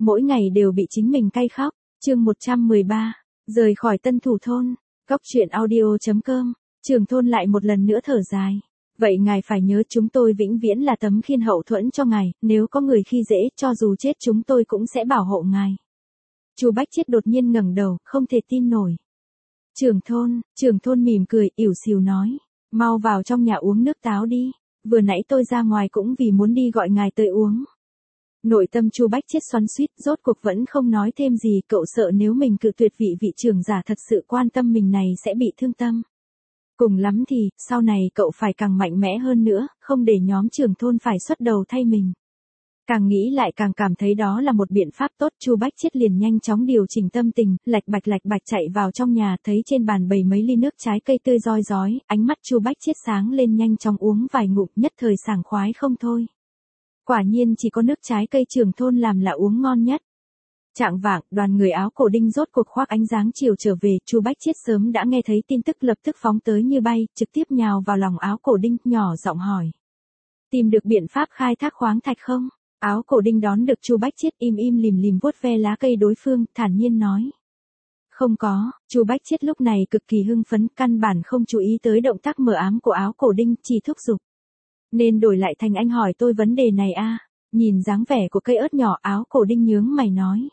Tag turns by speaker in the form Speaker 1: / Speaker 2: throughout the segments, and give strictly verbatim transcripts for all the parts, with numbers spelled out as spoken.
Speaker 1: mỗi ngày đều bị chính mình cay khóc. Chương một trăm mười ba, rời khỏi Tân Thủ thôn. Cóc truyện audio chấm com. Trưởng thôn lại một lần nữa thở dài. Vậy ngài phải nhớ chúng tôi vĩnh viễn là tấm khiên hậu thuẫn cho ngài, nếu có người khi dễ, cho dù chết chúng tôi cũng sẽ bảo hộ ngài. Chu Bách Chiết đột nhiên ngẩng đầu, không thể tin nổi. Trưởng thôn, trưởng thôn mỉm cười, ỉu xìu nói, mau vào trong nhà uống nước táo đi, vừa nãy tôi ra ngoài cũng vì muốn đi gọi ngài tới uống. Nội tâm Chu Bách Chiết xoắn xuýt, rốt cuộc vẫn không nói thêm gì, cậu sợ nếu mình cự tuyệt vị vị trưởng giả thật sự quan tâm mình này sẽ bị thương tâm. Cùng lắm thì, sau này cậu phải càng mạnh mẽ hơn nữa, không để nhóm trưởng thôn phải xuất đầu thay mình. Càng nghĩ lại càng cảm thấy đó là một biện pháp tốt. Chu Bách Chiết liền nhanh chóng điều chỉnh tâm tình, lạch bạch lạch bạch chạy vào trong nhà, thấy trên bàn bày mấy ly nước trái cây tươi roi rói, ánh mắt Chu Bách Chiết sáng lên, nhanh chóng uống vài ngụm, nhất thời sảng khoái không thôi. Quả nhiên chỉ có nước trái cây trưởng thôn làm là uống ngon nhất. Chạng vạng, đoàn người áo cổ đinh rốt cuộc khoác ánh dáng chiều trở về. Chu Bách Chiết sớm đã nghe thấy tin tức, lập tức phóng tới như bay, trực tiếp nhào vào lòng áo cổ đinh, nhỏ giọng hỏi: tìm được biện pháp khai thác khoáng thạch không? Áo cổ đinh đón được Chu Bách Chiết, im im lìm lìm vuốt ve lá cây đối phương, thản nhiên nói: không có. Chu Bách Chiết lúc này cực kỳ hưng phấn, căn bản không chú ý tới động tác mờ ám của áo cổ đinh, chỉ thúc giục: nên đổi lại thành anh hỏi tôi vấn đề này a. Nhìn dáng vẻ của cây ớt nhỏ, áo cổ đinh nhướng mày nói: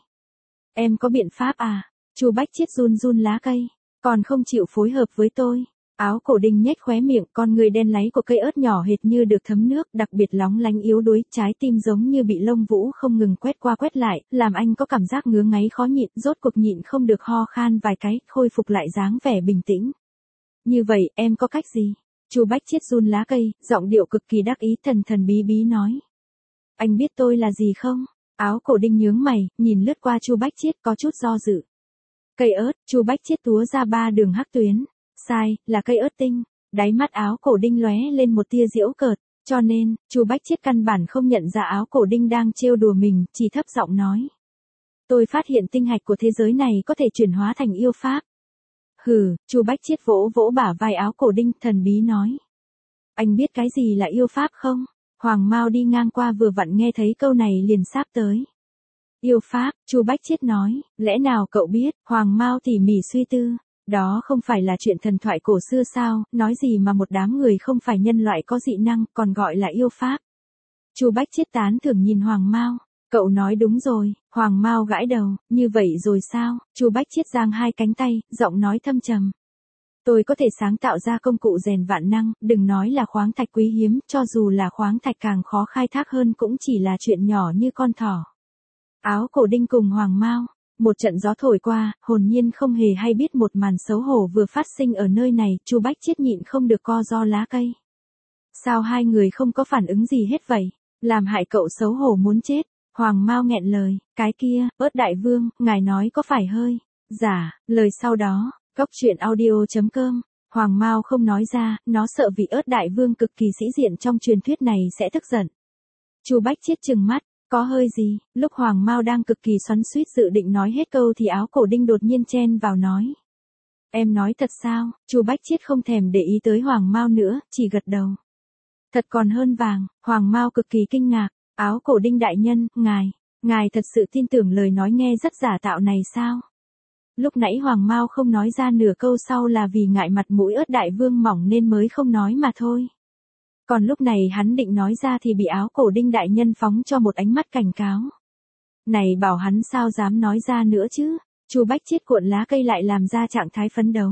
Speaker 1: em có biện pháp à? Chu Bách Chiết run run lá cây, còn không chịu phối hợp với tôi. Áo cổ đinh nhếch khóe miệng, con người đen láy của cây ớt nhỏ hệt như được thấm nước, đặc biệt lóng lánh yếu đuối, trái tim giống như bị lông vũ không ngừng quét qua quét lại, làm anh có cảm giác ngứa ngáy khó nhịn, rốt cuộc nhịn không được ho khan vài cái, khôi phục lại dáng vẻ bình tĩnh. Như vậy, em có cách gì? Chu Bách Chiết run lá cây, giọng điệu cực kỳ đắc ý, thần thần bí bí nói: anh biết tôi là gì không? Áo cổ đinh nhướng mày, nhìn lướt qua Chu Bách Chiết, có chút do dự. Cây ớt. Chu Bách Chiết túa ra ba đường hắc tuyến. Sai, là cây ớt tinh. Đáy mắt áo cổ đinh lóe lên một tia giễu cợt, cho nên, Chu Bách Chiết căn bản không nhận ra áo cổ đinh đang trêu đùa mình, chỉ thấp giọng nói: tôi phát hiện tinh hạch của thế giới này có thể chuyển hóa thành yêu pháp. Hừ. Chu Bách Chiết vỗ vỗ bả vai áo cổ đinh, thần bí nói: anh biết cái gì là yêu pháp không? Hoàng Mao đi ngang qua vừa vặn nghe thấy câu này liền sáp tới. Yêu pháp. Chu Bách Chiết nói: lẽ nào cậu biết? Hoàng Mao tỉ mỉ suy tư: đó không phải là chuyện thần thoại cổ xưa sao, nói gì mà một đám người không phải nhân loại có dị năng, còn gọi là yêu pháp. Chu Bách Chiết tán thưởng nhìn Hoàng Mao: cậu nói đúng rồi. Hoàng Mao gãi đầu: như vậy rồi sao? Chu Bách Chiết giang hai cánh tay, giọng nói thâm trầm: tôi có thể sáng tạo ra công cụ rèn vạn năng, đừng nói là khoáng thạch quý hiếm, cho dù là khoáng thạch càng khó khai thác hơn cũng chỉ là chuyện nhỏ như con thỏ. Áo cổ đinh cùng Hoàng Mao, một trận gió thổi qua, hồn nhiên không hề hay biết một màn xấu hổ vừa phát sinh ở nơi này. Chu Bách Chiết nhịn không được co ro lá cây. Sao hai người không có phản ứng gì hết vậy? Làm hại cậu xấu hổ muốn chết. Hoàng Mao nghẹn lời: cái kia, ớt đại vương, ngài nói có phải hơi giả? Lời sau đó, cóc truyện audio chấm com. Hoàng Mao không nói ra, nó sợ vị ớt đại vương cực kỳ sĩ diện trong truyền thuyết này sẽ tức giận. Chu Bách Chiết trừng mắt: có hơi gì? Lúc Hoàng Mao đang cực kỳ xoắn xuýt dự định nói hết câu thì áo cổ đinh đột nhiên chen vào nói: em nói thật sao? Chu Bách Chiết không thèm để ý tới Hoàng Mao nữa, chỉ gật đầu. Thật còn hơn vàng. Hoàng Mao cực kỳ kinh ngạc: áo cổ đinh đại nhân, ngài, ngài thật sự tin tưởng lời nói nghe rất giả tạo này sao? Lúc nãy Hoàng Mao không nói ra nửa câu sau là vì ngại mặt mũi ớt đại vương mỏng nên mới không nói mà thôi. Còn lúc này hắn định nói ra thì bị áo cổ đinh đại nhân phóng cho một ánh mắt cảnh cáo. Này bảo hắn sao dám nói ra nữa chứ? Chu Bách Chiết cuộn lá cây lại làm ra trạng thái phấn đấu.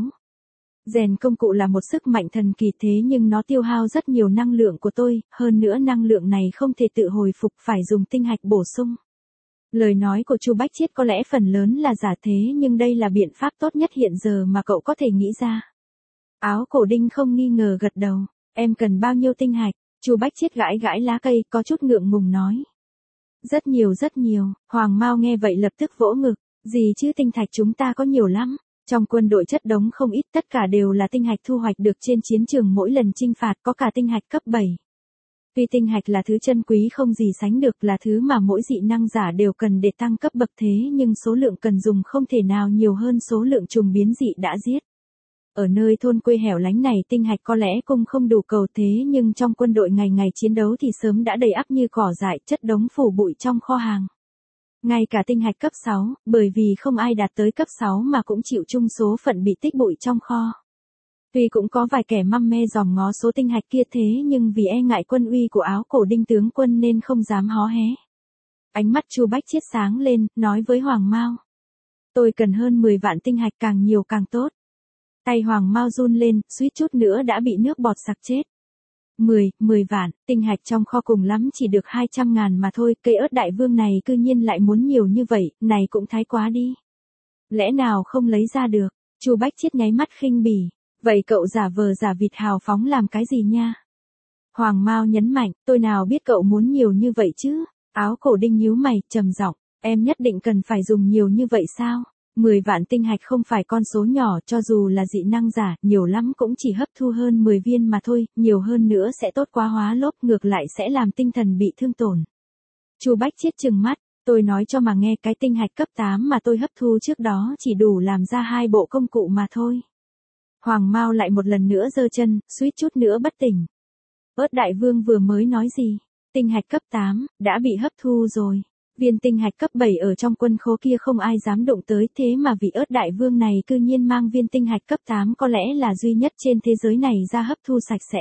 Speaker 1: Rèn công cụ là một sức mạnh thần kỳ, thế nhưng nó tiêu hao rất nhiều năng lượng của tôi, hơn nữa năng lượng này không thể tự hồi phục, phải dùng tinh hạch bổ sung. Lời nói của Chu Bách Chiết có lẽ phần lớn là giả thế, nhưng đây là biện pháp tốt nhất hiện giờ mà cậu có thể nghĩ ra. Áo cổ đinh không nghi ngờ gật đầu. Em cần bao nhiêu tinh hạch? Chu Bách Chiết gãi gãi lá cây, có chút ngượng ngùng nói: rất nhiều rất nhiều. Hoàng Mao nghe vậy lập tức vỗ ngực: gì chứ, tinh thạch chúng ta có nhiều lắm. Trong quân đội chất đống không ít, tất cả đều là tinh hạch thu hoạch được trên chiến trường mỗi lần chinh phạt, có cả tinh hạch cấp bảy. Tuy tinh hạch là thứ chân quý không gì sánh được, là thứ mà mỗi dị năng giả đều cần để tăng cấp bậc, thế nhưng số lượng cần dùng không thể nào nhiều hơn số lượng trùng biến dị đã giết. Ở nơi thôn quê hẻo lánh này tinh hạch có lẽ cung không đủ cầu, thế nhưng trong quân đội ngày ngày chiến đấu thì sớm đã đầy ắp như cỏ dại, chất đống phủ bụi trong kho hàng. Ngay cả tinh hạch cấp sáu, bởi vì không ai đạt tới cấp sáu mà cũng chịu chung số phận bị tích bụi trong kho. Tuy cũng có vài kẻ măm me dòm ngó số tinh hạch kia thế nhưng vì e ngại quân uy của Áo Cổ Đinh tướng quân nên không dám hó hé. Ánh mắt Chu Bách Chiết sáng lên, nói với Hoàng Mao. Tôi cần hơn mười vạn tinh hạch, càng nhiều càng tốt. Tay Hoàng Mao run lên, suýt chút nữa đã bị nước bọt sặc chết. mười, mười vạn, tinh hạch trong kho cùng lắm chỉ được hai trăm ngàn mà thôi, cây ớt đại vương này cư nhiên lại muốn nhiều như vậy, này cũng thái quá đi. Lẽ nào không lấy ra được? Chu Bách Chiết nháy mắt khinh bỉ. Vậy cậu giả vờ giả vịt hào phóng làm cái gì nha? Hoàng Mao nhấn mạnh, tôi nào biết cậu muốn nhiều như vậy chứ? Áo Cổ Đinh nhíu mày, trầm giọng, em nhất định cần phải dùng nhiều như vậy sao? mười vạn tinh hạch không phải con số nhỏ, cho dù là dị năng giả, nhiều lắm cũng chỉ hấp thu hơn mười viên mà thôi, nhiều hơn nữa sẽ tốt quá hóa lốp, ngược lại sẽ làm tinh thần bị thương tổn. Chu Bách Chiết trừng mắt, tôi nói cho mà nghe, cái tinh hạch cấp tám mà tôi hấp thu trước đó chỉ đủ làm ra hai bộ công cụ mà thôi. Hoàng Mao lại một lần nữa giơ chân, suýt chút nữa bất tỉnh. Ớt đại vương vừa mới nói gì? Tinh hạch cấp tám, đã bị hấp thu rồi. Viên tinh hạch cấp bảy ở trong quân khố kia không ai dám đụng tới, thế mà vị ớt đại vương này cư nhiên mang viên tinh hạch cấp tám có lẽ là duy nhất trên thế giới này ra hấp thu sạch sẽ.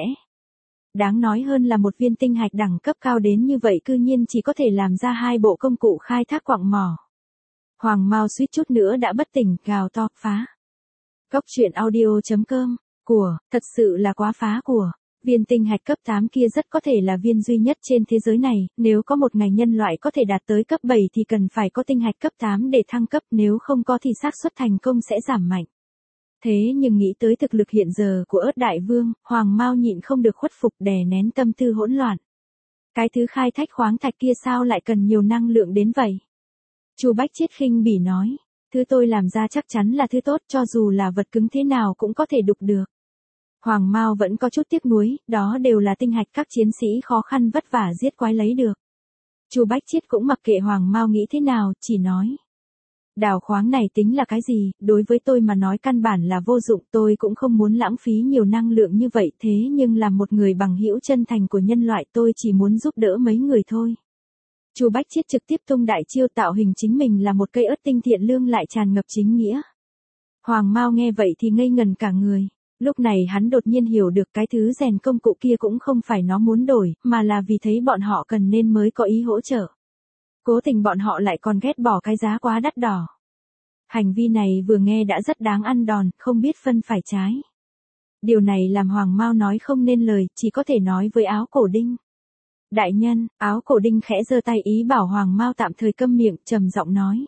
Speaker 1: Đáng nói hơn là một viên tinh hạch đẳng cấp cao đến như vậy cư nhiên chỉ có thể làm ra hai bộ công cụ khai thác quặng mỏ. Hoàng Mao suýt chút nữa đã bất tỉnh, gào to, phá. Cốc truyện audio chấm com, của, thật sự là quá phá của. Viên tinh hạch cấp tám kia rất có thể là viên duy nhất trên thế giới này, nếu có một ngày nhân loại có thể đạt tới cấp bảy thì cần phải có tinh hạch cấp tám để thăng cấp, nếu không có thì xác suất thành công sẽ giảm mạnh. Thế nhưng nghĩ tới thực lực hiện giờ của ớt đại vương, Hoàng Mao nhịn không được khuất phục, đè nén tâm tư hỗn loạn. Cái thứ khai thác khoáng thạch kia sao lại cần nhiều năng lượng đến vậy? Chu Bách Chiết khinh bỉ nói, thứ tôi làm ra chắc chắn là thứ tốt, cho dù là vật cứng thế nào cũng có thể đục được. Hoàng Mao vẫn có chút tiếc nuối, đó đều là tinh hạch các chiến sĩ khó khăn vất vả giết quái lấy được. Chu Bách Chiết cũng mặc kệ Hoàng Mao nghĩ thế nào, chỉ nói. Đào khoáng này tính là cái gì, đối với tôi mà nói căn bản là vô dụng, tôi cũng không muốn lãng phí nhiều năng lượng như vậy, thế nhưng là một người bằng hữu chân thành của nhân loại, tôi chỉ muốn giúp đỡ mấy người thôi. Chu Bách Chiết trực tiếp tung đại chiêu, tạo hình chính mình là một cây ớt tinh thiện lương lại tràn ngập chính nghĩa. Hoàng Mao nghe vậy thì ngây ngần cả người. Lúc này hắn đột nhiên hiểu được cái thứ rèn công cụ kia cũng không phải nó muốn đổi, mà là vì thấy bọn họ cần nên mới có ý hỗ trợ. Cố tình bọn họ lại còn ghét bỏ cái giá quá đắt đỏ. Hành vi này vừa nghe đã rất đáng ăn đòn, không biết phân phải trái. Điều này làm Hoàng Mao nói không nên lời, chỉ có thể nói với Áo Cổ Đinh. Đại nhân, Áo Cổ Đinh khẽ giơ tay ý bảo Hoàng Mao tạm thời câm miệng, trầm giọng nói.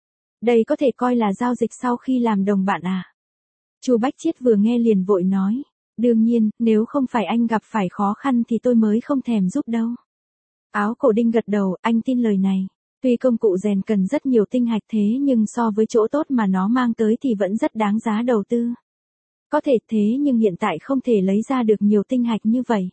Speaker 1: Đây có thể coi là giao dịch sau khi làm đồng bạn à? Chu Bách Chiết vừa nghe liền vội nói, đương nhiên, nếu không phải anh gặp phải khó khăn thì tôi mới không thèm giúp đâu. Áo Cổ Đinh gật đầu, anh tin lời này. Tuy công cụ rèn cần rất nhiều tinh hạch thế nhưng so với chỗ tốt mà nó mang tới thì vẫn rất đáng giá đầu tư. Có thể thế nhưng hiện tại không thể lấy ra được nhiều tinh hạch như vậy.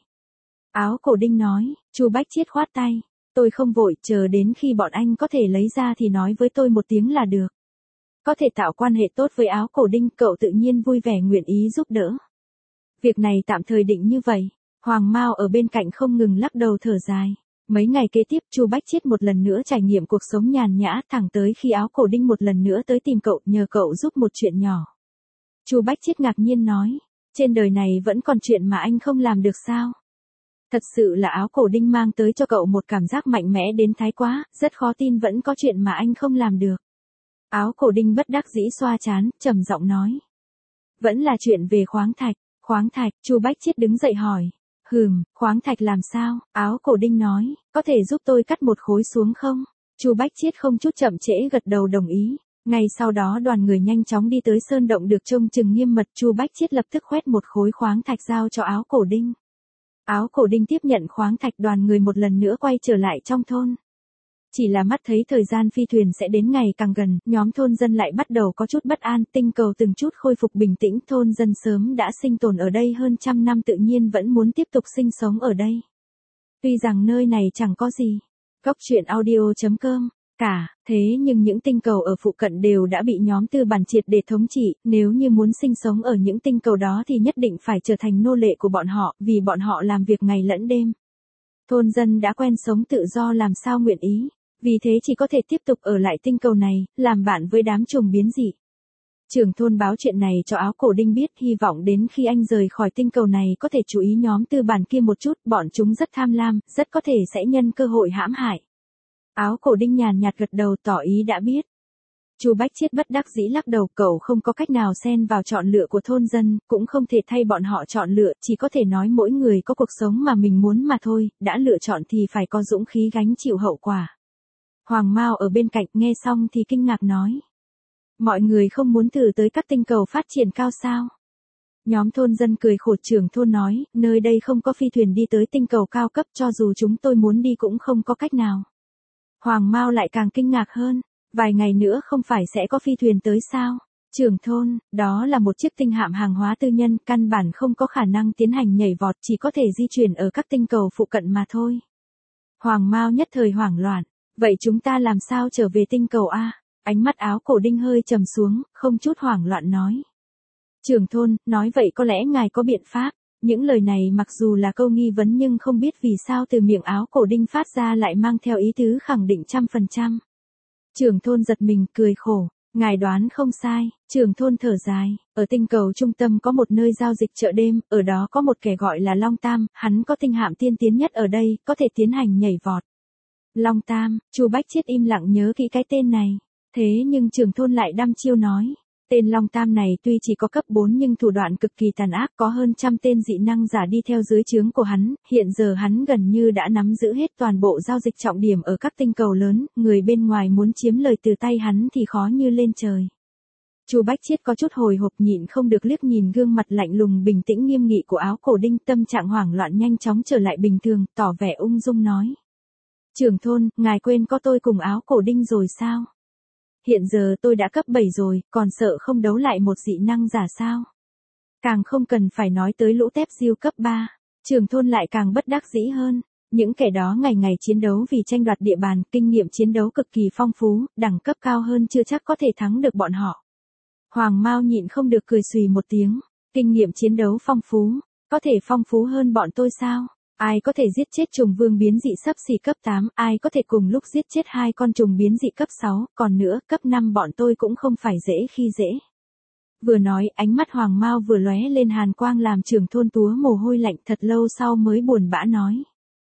Speaker 1: Áo Cổ Đinh nói, Chu Bách Chiết khoát tay, tôi không vội, chờ đến khi bọn anh có thể lấy ra thì nói với tôi một tiếng là được. Có thể tạo quan hệ tốt với Áo Cổ Đinh, cậu tự nhiên vui vẻ nguyện ý giúp đỡ. Việc này tạm thời định như vậy. Hoàng Mao ở bên cạnh không ngừng lắc đầu thở dài. Mấy ngày kế tiếp Chu Bách Chiết một lần nữa trải nghiệm cuộc sống nhàn nhã, thẳng tới khi Áo Cổ Đinh một lần nữa tới tìm cậu nhờ cậu giúp một chuyện nhỏ. Chu Bách Chiết ngạc nhiên nói, trên đời này vẫn còn chuyện mà anh không làm được sao? Thật sự là Áo Cổ Đinh mang tới cho cậu một cảm giác mạnh mẽ đến thái quá, rất khó tin vẫn có chuyện mà anh không làm được. Áo Cổ Đinh bất đắc dĩ xoa trán, trầm giọng nói. Vẫn là chuyện về khoáng thạch, khoáng thạch, Chu Bách Chiết đứng dậy hỏi. Hừm, khoáng thạch làm sao? Áo Cổ Đinh nói, có thể giúp tôi cắt một khối xuống không? Chu Bách Chiết không chút chậm trễ gật đầu đồng ý. Ngay sau đó đoàn người nhanh chóng đi tới sơn động được trông chừng nghiêm mật, Chu Bách Chiết lập tức khoét một khối khoáng thạch giao cho Áo Cổ Đinh. Áo Cổ Đinh tiếp nhận khoáng thạch, đoàn người một lần nữa quay trở lại trong thôn. Chỉ là mắt thấy thời gian phi thuyền sẽ đến ngày càng gần, nhóm thôn dân lại bắt đầu có chút bất an, tinh cầu từng chút khôi phục bình tĩnh, thôn dân sớm đã sinh tồn ở đây hơn trăm năm tự nhiên vẫn muốn tiếp tục sinh sống ở đây. Tuy rằng nơi này chẳng có gì, cốc truyện audio chấm com, cả, thế nhưng những tinh cầu ở phụ cận đều đã bị nhóm tư bản triệt để thống trị, nếu như muốn sinh sống ở những tinh cầu đó thì nhất định phải trở thành nô lệ của bọn họ, vì bọn họ làm việc ngày lẫn đêm. Thôn dân đã quen sống tự do làm sao nguyện ý. Vì thế chỉ có thể tiếp tục ở lại tinh cầu này, làm bạn với đám trùng biến dị. Trưởng thôn báo chuyện này cho Áo Cổ Đinh biết, hy vọng đến khi anh rời khỏi tinh cầu này có thể chú ý nhóm tư bản kia một chút, bọn chúng rất tham lam, rất có thể sẽ nhân cơ hội hãm hại. Áo Cổ Đinh nhàn nhạt gật đầu tỏ ý đã biết. Chu Bách Chiết bất đắc dĩ lắc đầu, cậu không có cách nào xen vào chọn lựa của thôn dân, cũng không thể thay bọn họ chọn lựa, chỉ có thể nói mỗi người có cuộc sống mà mình muốn mà thôi, đã lựa chọn thì phải có dũng khí gánh chịu hậu quả. Hoàng Mao ở bên cạnh nghe xong thì kinh ngạc nói. Mọi người không muốn thử tới các tinh cầu phát triển cao sao? Nhóm thôn dân cười khổ. Trưởng thôn nói, nơi đây không có phi thuyền đi tới tinh cầu cao cấp, cho dù chúng tôi muốn đi cũng không có cách nào. Hoàng Mao lại càng kinh ngạc hơn, vài ngày nữa không phải sẽ có phi thuyền tới sao? Trưởng thôn, đó là một chiếc tinh hạm hàng hóa tư nhân, căn bản không có khả năng tiến hành nhảy vọt, chỉ có thể di chuyển ở các tinh cầu phụ cận mà thôi. Hoàng Mao nhất thời hoảng loạn, vậy chúng ta làm sao trở về tinh cầu A? Ánh mắt Áo Cổ Đinh hơi trầm xuống, không chút hoảng loạn nói. Trưởng thôn, nói vậy có lẽ ngài có biện pháp. Những lời này mặc dù là câu nghi vấn nhưng không biết vì sao từ miệng Áo Cổ Đinh phát ra lại mang theo ý tứ khẳng định trăm phần trăm. Trưởng thôn giật mình, cười khổ. Ngài đoán không sai. Trưởng thôn thở dài. Ở tinh cầu trung tâm có một nơi giao dịch chợ đêm, ở đó có một kẻ gọi là Long Tam, hắn có tinh hạm tiên tiến nhất ở đây, có thể tiến hành nhảy vọt. Long Tam, Chu Bách Chiết im lặng nhớ kỹ cái tên này. Thế nhưng trưởng thôn lại đăm chiêu nói, tên Long Tam này tuy chỉ có cấp bốn nhưng thủ đoạn cực kỳ tàn ác, có hơn trăm tên dị năng giả đi theo dưới trướng của hắn, hiện giờ hắn gần như đã nắm giữ hết toàn bộ giao dịch trọng điểm ở các tinh cầu lớn, người bên ngoài muốn chiếm lời từ tay hắn thì khó như lên trời. Chu Bách Chiết có chút hồi hộp, nhịn không được liếc nhìn gương mặt lạnh lùng bình tĩnh nghiêm nghị của Áo Cổ Đinh, tâm trạng hoảng loạn nhanh chóng trở lại bình thường, tỏ vẻ ung dung nói. Trưởng thôn, ngài quên có tôi cùng Áo Cổ Đinh rồi sao? Hiện giờ tôi đã cấp bảy rồi, còn sợ không đấu lại một dị năng giả sao? Càng không cần phải nói tới lũ tép diêu cấp ba. Trưởng thôn lại càng bất đắc dĩ hơn. Những kẻ đó ngày ngày chiến đấu vì tranh đoạt địa bàn, kinh nghiệm chiến đấu cực kỳ phong phú, đẳng cấp cao hơn chưa chắc có thể thắng được bọn họ. Hoàng Mao nhịn không được cười xùy một tiếng. Kinh nghiệm chiến đấu phong phú, có thể phong phú hơn bọn tôi sao? Ai có thể giết chết trùng vương biến dị sấp xỉ cấp tám, ai có thể cùng lúc giết chết hai con trùng biến dị cấp sáu, còn nữa, cấp năm bọn tôi cũng không phải dễ khi dễ. Vừa nói, ánh mắt Hoàng Mao vừa lóe lên hàn quang làm trưởng thôn túa mồ hôi lạnh, thật lâu sau mới buồn bã nói.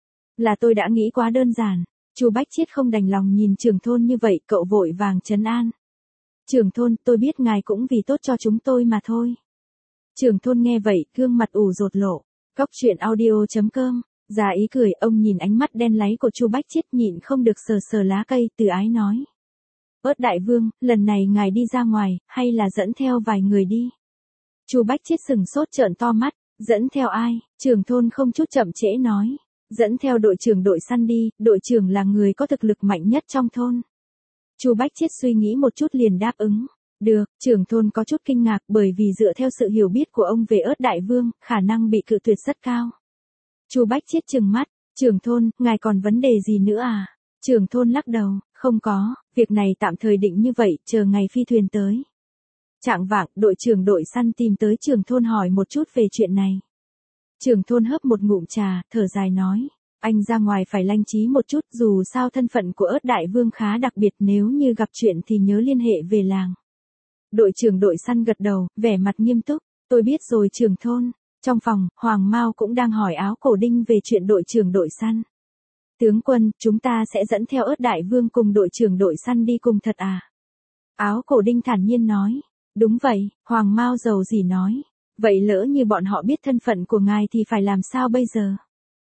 Speaker 1: Là tôi đã nghĩ quá đơn giản. Chu Bách Chiết không đành lòng nhìn trưởng thôn như vậy, cậu vội vàng trấn an. Trưởng thôn, tôi biết ngài cũng vì tốt cho chúng tôi mà thôi. Trưởng thôn nghe vậy, gương mặt ủ rột lộ. Cóc truyện audio chấm com, già ý cười, ông nhìn ánh mắt đen láy của Chu Bách Chiết nhịn không được sờ sờ lá cây, từ ái nói. Ớt đại vương, lần này ngài đi ra ngoài, hay là dẫn theo vài người đi? Chu Bách Chiết sừng sốt trợn to mắt, dẫn theo ai? Trưởng thôn không chút chậm trễ nói. Dẫn theo đội trưởng đội săn đi, đội trưởng là người có thực lực mạnh nhất trong thôn. Chu Bách Chiết suy nghĩ một chút liền đáp ứng. Được, trưởng thôn có chút kinh ngạc bởi vì dựa theo sự hiểu biết của ông về Ớt đại vương, khả năng bị cự tuyệt rất cao. Chu Bách Chiết trừng mắt, trưởng thôn, ngài còn vấn đề gì nữa à? Trưởng thôn lắc đầu, không có, việc này tạm thời định như vậy, chờ ngày phi thuyền tới. Trạng vạng, đội trưởng đội săn tìm tới trưởng thôn hỏi một chút về chuyện này. Trưởng thôn hớp một ngụm trà, thở dài nói, anh ra ngoài phải lanh trí một chút, dù sao thân phận của Ớt đại vương khá đặc biệt, nếu như gặp chuyện thì nhớ liên hệ về làng. Đội trưởng đội săn gật đầu, vẻ mặt nghiêm túc, tôi biết rồi trưởng thôn. Trong phòng, Hoàng Mao cũng đang hỏi Áo Cổ Đinh về chuyện đội trưởng đội săn. Tướng quân, chúng ta sẽ dẫn theo Ớt đại vương cùng đội trưởng đội săn đi cùng thật à? Áo Cổ Đinh thản nhiên nói, đúng vậy, Hoàng Mao giàu gì nói, vậy lỡ như bọn họ biết thân phận của ngài thì phải làm sao bây giờ?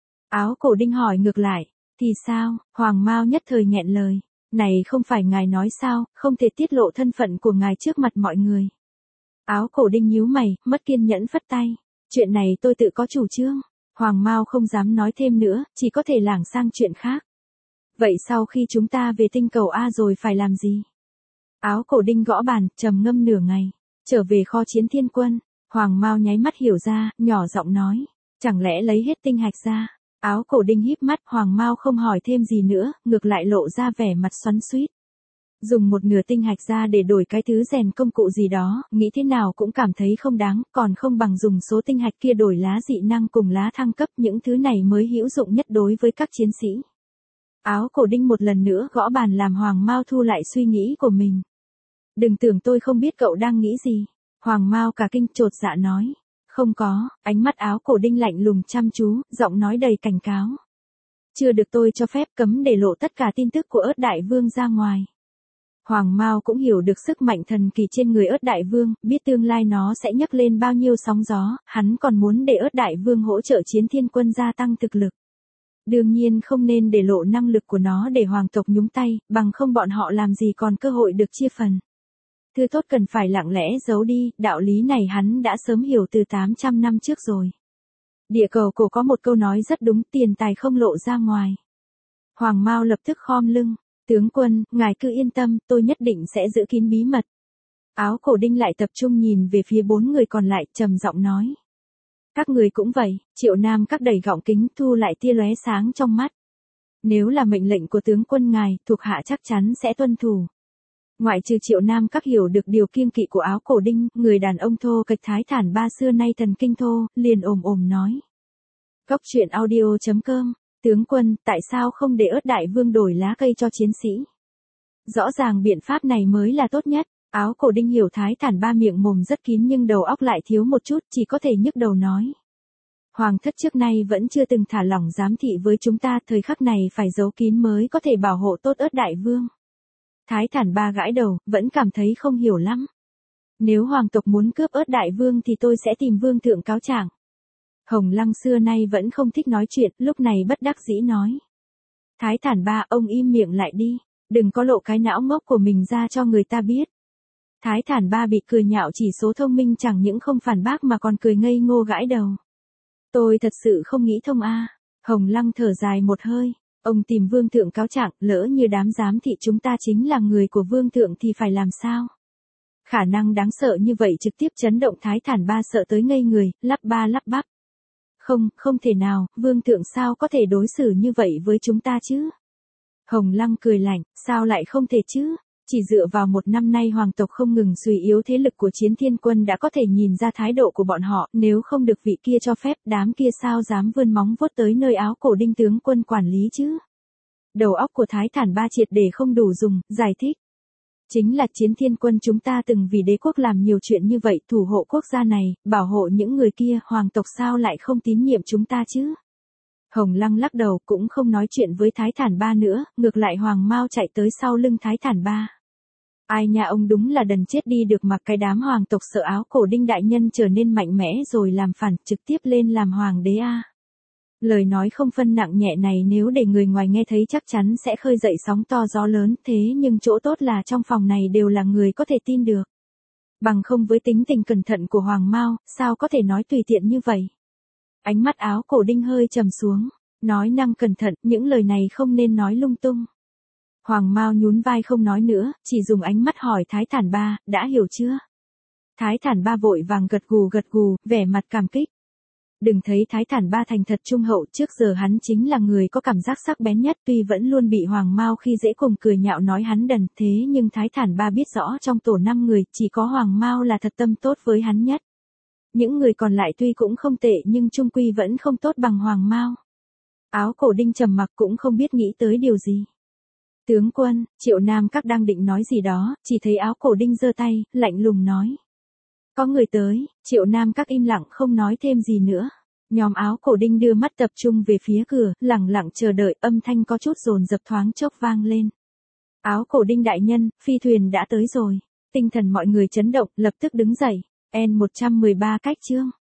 Speaker 1: Áo Cổ Đinh hỏi ngược lại, thì sao? Hoàng Mao nhất thời nghẹn lời. Này không phải ngài nói sao, không thể tiết lộ thân phận của ngài trước mặt mọi người. Áo Cổ Đinh nhíu mày, mất kiên nhẫn phất tay. Chuyện này tôi tự có chủ trương. Hoàng Mao không dám nói thêm nữa, chỉ có thể lảng sang chuyện khác. Vậy sau khi chúng ta về tinh cầu A rồi phải làm gì? Áo Cổ Đinh gõ bàn, trầm ngâm nửa ngày. Trở về kho chiến thiên quân. Hoàng Mao nháy mắt hiểu ra, nhỏ giọng nói. Chẳng lẽ lấy hết tinh hạch ra? Áo Cổ Đinh híp mắt, Hoàng Mao không hỏi thêm gì nữa, ngược lại lộ ra vẻ mặt xoắn xuýt. Dùng một nửa tinh hạch ra để đổi cái thứ rèn công cụ gì đó, nghĩ thế nào cũng cảm thấy không đáng, còn không bằng dùng số tinh hạch kia đổi lá dị năng cùng lá thăng cấp, những thứ này mới hữu dụng nhất đối với các chiến sĩ. Áo cổ đinh một lần nữa gõ bàn làm Hoàng Mao thu lại suy nghĩ của mình. Đừng tưởng tôi không biết cậu đang nghĩ gì. Hoàng Mao cả kinh chột dạ nói. Không có, ánh mắt áo cổ đinh lạnh lùng chăm chú, giọng nói đầy cảnh cáo. Chưa được tôi cho phép cấm để lộ tất cả tin tức của ớt đại vương ra ngoài. Hoàng Mao cũng hiểu được sức mạnh thần kỳ trên người ớt đại vương, biết tương lai nó sẽ nhấc lên bao nhiêu sóng gió, hắn còn muốn để ớt đại vương hỗ trợ chiến thiên quân gia tăng thực lực. Đương nhiên không nên để lộ năng lực của nó để hoàng tộc nhúng tay, bằng không bọn họ làm gì còn cơ hội được chia phần. Thứ tốt cần phải lặng lẽ giấu đi, đạo lý này hắn đã sớm hiểu từ tám trăm năm trước rồi. Địa cầu cổ có một câu nói rất đúng, tiền tài không lộ ra ngoài. Hoàng Mao lập tức khom lưng, tướng quân, ngài cứ yên tâm, tôi nhất định sẽ giữ kín bí mật. Áo cổ đinh lại tập trung nhìn về phía bốn người còn lại, trầm giọng nói. Các người cũng vậy, Triệu Nam các đầy gọng kính thu lại tia lóe sáng trong mắt. Nếu là mệnh lệnh của tướng quân ngài, thuộc hạ chắc chắn sẽ tuân thủ. Ngoại trừ Triệu Nam các hiểu được điều kiêng kỵ của áo cổ đinh, người đàn ông thô kịch thái thản ba xưa nay thần kinh thô, liền ồm ồm nói. Góc truyện audio chấm com, tướng quân, tại sao không để ớt đại vương đổi lá cây cho chiến sĩ? Rõ ràng biện pháp này mới là tốt nhất. Áo cổ đinh hiểu thái thản ba miệng mồm rất kín nhưng đầu óc lại thiếu một chút, chỉ có thể nhức đầu nói. Hoàng thất trước nay vẫn chưa từng thả lỏng giám thị với chúng ta, thời khắc này phải giấu kín mới có thể bảo hộ tốt ớt đại vương. Thái thản ba gãi đầu, vẫn cảm thấy không hiểu lắm. Nếu hoàng tộc muốn cướp ớt đại vương thì tôi sẽ tìm vương thượng cáo trạng. Hồng Lăng xưa nay vẫn không thích nói chuyện, lúc này bất đắc dĩ nói. Thái thản ba, ông im miệng lại đi, đừng có lộ cái não ngốc của mình ra cho người ta biết. Thái thản ba bị cười nhạo chỉ số thông minh chẳng những không phản bác mà còn cười ngây ngô gãi đầu. Tôi thật sự không nghĩ thông a. À. Hồng Lăng thở dài một hơi, ông tìm vương thượng cáo trạng, lỡ như đám giám thị chúng ta chính là người của vương thượng thì phải làm sao? Khả năng đáng sợ như vậy trực tiếp chấn động thái thản ba sợ tới ngây người, lắp ba lắp bắp. Không, không thể nào, vương thượng sao có thể đối xử như vậy với chúng ta chứ? Hồng Lăng cười lạnh, sao lại không thể chứ? Chỉ dựa vào một năm nay hoàng tộc không ngừng suy yếu thế lực của chiến thiên quân đã có thể nhìn ra thái độ của bọn họ, nếu không được vị kia cho phép, đám kia sao dám vươn móng vuốt tới nơi áo cổ đinh tướng quân quản lý chứ? Đầu óc của thái thản ba triệt để không đủ dùng, giải thích. Chính là chiến thiên quân chúng ta từng vì đế quốc làm nhiều chuyện như vậy, thủ hộ quốc gia này, bảo hộ những người kia, hoàng tộc sao lại không tín nhiệm chúng ta chứ? Hồng Lăng lắc đầu cũng không nói chuyện với thái thản ba nữa, ngược lại Hoàng Mao chạy tới sau lưng thái thản ba. Ai nha, ông đúng là đần chết đi được mà, cái đám hoàng tộc sợ áo cổ đinh đại nhân trở nên mạnh mẽ rồi làm phản, trực tiếp lên làm hoàng đế a. Lời nói không phân nặng nhẹ này nếu để người ngoài nghe thấy chắc chắn sẽ khơi dậy sóng to gió lớn, thế nhưng chỗ tốt là trong phòng này đều là người có thể tin được. Bằng không với tính tình cẩn thận của Hoàng Mao, sao có thể nói tùy tiện như vậy? Ánh mắt áo cổ đinh hơi trầm xuống, nói năng cẩn thận, những lời này không nên nói lung tung. Hoàng Mao nhún vai không nói nữa, chỉ dùng ánh mắt hỏi Thái Thản Ba, đã hiểu chưa? Thái Thản Ba vội vàng gật gù gật gù, vẻ mặt cảm kích. Đừng thấy Thái Thản Ba thành thật trung hậu, trước giờ hắn chính là người có cảm giác sắc bén nhất, tuy vẫn luôn bị Hoàng Mao khi dễ cùng cười nhạo nói hắn đần, thế nhưng Thái Thản Ba biết rõ trong tổ năm người, chỉ có Hoàng Mao là thật tâm tốt với hắn nhất. Những người còn lại tuy cũng không tệ nhưng chung quy vẫn không tốt bằng Hoàng Mao. Áo cổ đinh trầm mặc cũng không biết nghĩ tới điều gì. Tướng quân, Triệu Nam các đang định nói gì đó, chỉ thấy áo cổ đinh giơ tay, lạnh lùng nói. Có người tới, Triệu Nam các im lặng không nói thêm gì nữa. Nhóm áo cổ đinh đưa mắt tập trung về phía cửa, lặng lặng chờ đợi, âm thanh có chút dồn dập thoáng chốc vang lên. Áo cổ đinh đại nhân, phi thuyền đã tới rồi. Tinh thần mọi người chấn động, lập tức đứng dậy. En một trăm mười ba cách chương.